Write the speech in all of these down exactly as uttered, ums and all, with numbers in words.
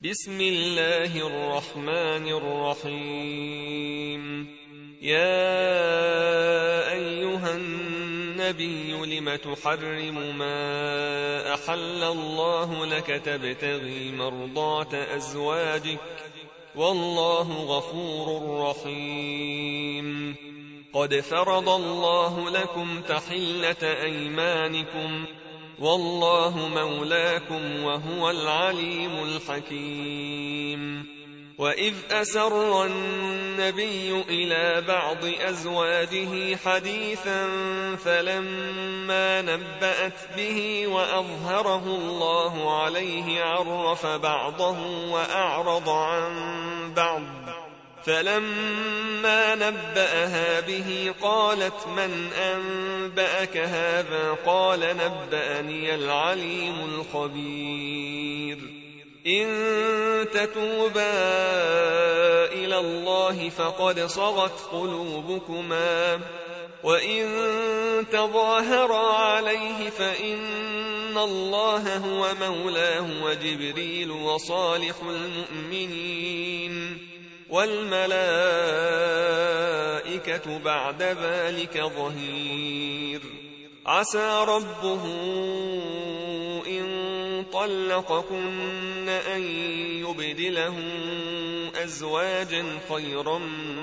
بسم الله الرحمن الرحيم. يا أيها النبي لم تحرم ما أحل الله لك تبتغي مرضات أزواجك والله غفور رحيم. قد فرض الله لكم تحلة أيمانكم والله مولاكم وهو العليم الحكيم. وإذ أسر النبي إلى بعض أزواجه حديثا فلما نبأت به وأظهره الله عليه عرف بعضه وأعرض عن بعض، فلما نبأها به قالت من أنبأك هذا؟ قال نبأني العليم الخبير. إن تتوبا إلى الله فقد صغت قلوبكما وإن تظاهرا عليه فإن الله هو مولاه وجبريل وصالح المؤمنين والملائكة بعد ذلك ظهير. عسى ربه إن طلقكن أن يبدله أزواجا خيرا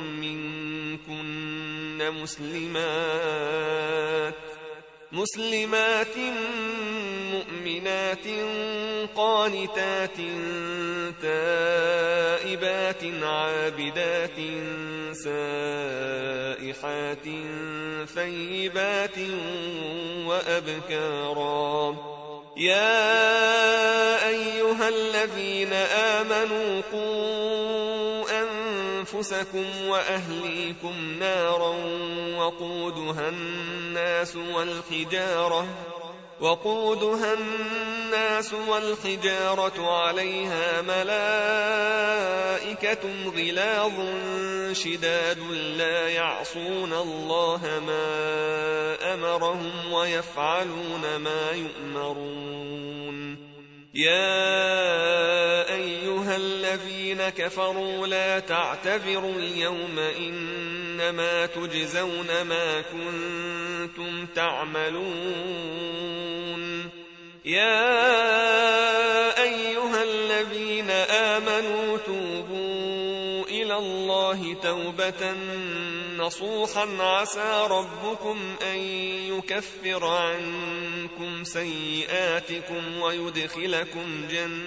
منكن مسلمات مسلمات مؤمنات قانتات تائبات عابدات سائحات ثيبات وأبكارا. يا أيها الذين آمنوا قوا أنفسكم وأهليكم نارا وقودها الناس والحجارة وقودها الناس والحجارة عليها ملائكة غلاظ شداد لا يعصون الله ما أمرهم ويفعلون ما يؤمرون. يا أيها الذين كفروا لا تعتذروا اليوم إنما تجزون ما كنتم تعملون. يا أيها الذين آمنوا توبوا إلى الله توبة نصوحا عسى ربكم أن يكفر عنكم سيئاتكم ويدخلكم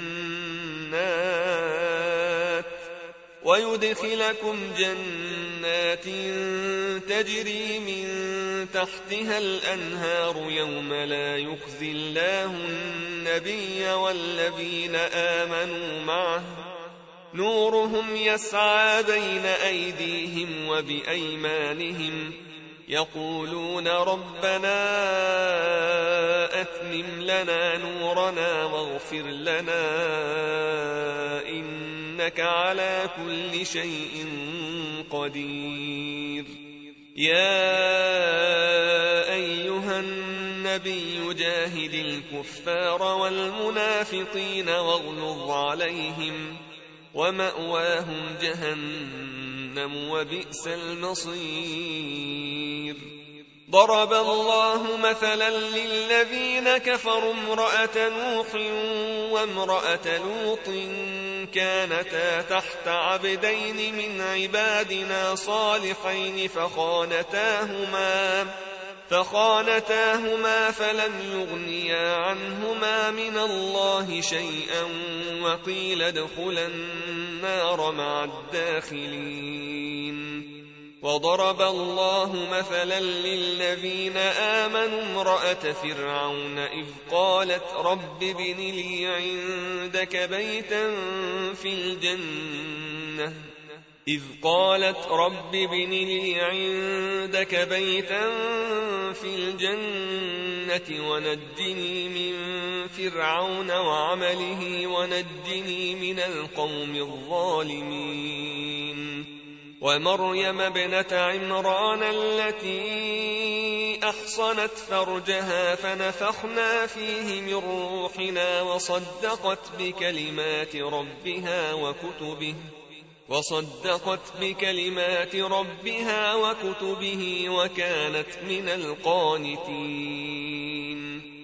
جنات ويدخلكم جنات تجري من تحتها الأنهار يوم لا يخزي الله النبي والذين آمنوا معه نورهم يسعى بين أيديهم وبأيمانهم يقولون ربنا أتمم لنا نورنا واغفر لنا إنك على كل شيء قدير. يا أيها النبي جاهد الكفار والمنافقين واغلظ عليهم ومأواهم جهنم وبئس المصير. ضرب الله مثلا للذين كفروا امرأة نوح وامرأة لوط كانتا تحت عبدين من عبادنا صالحين فخانتاهما فخانتاهما فلم يغنيا عنهما من الله شيئا وقيل ادخلا النار مع الداخلين. وضرب الله مثلا للذين آمنوا امرأة فرعون إذ قالت رب ابن لي عندك بيتا في الجنة إذ قالت رب ابن لي عندك بيتا في الجنة ونجني من فرعون وعمله ونجني من القوم الظالمين. ومريم ابنة عمران التي أحصنت فرجها فنفخنا فيه من روحنا وصدقت بكلمات ربها وكتبه وصدقت بكلمات ربها وكتبه وكانت من القانتين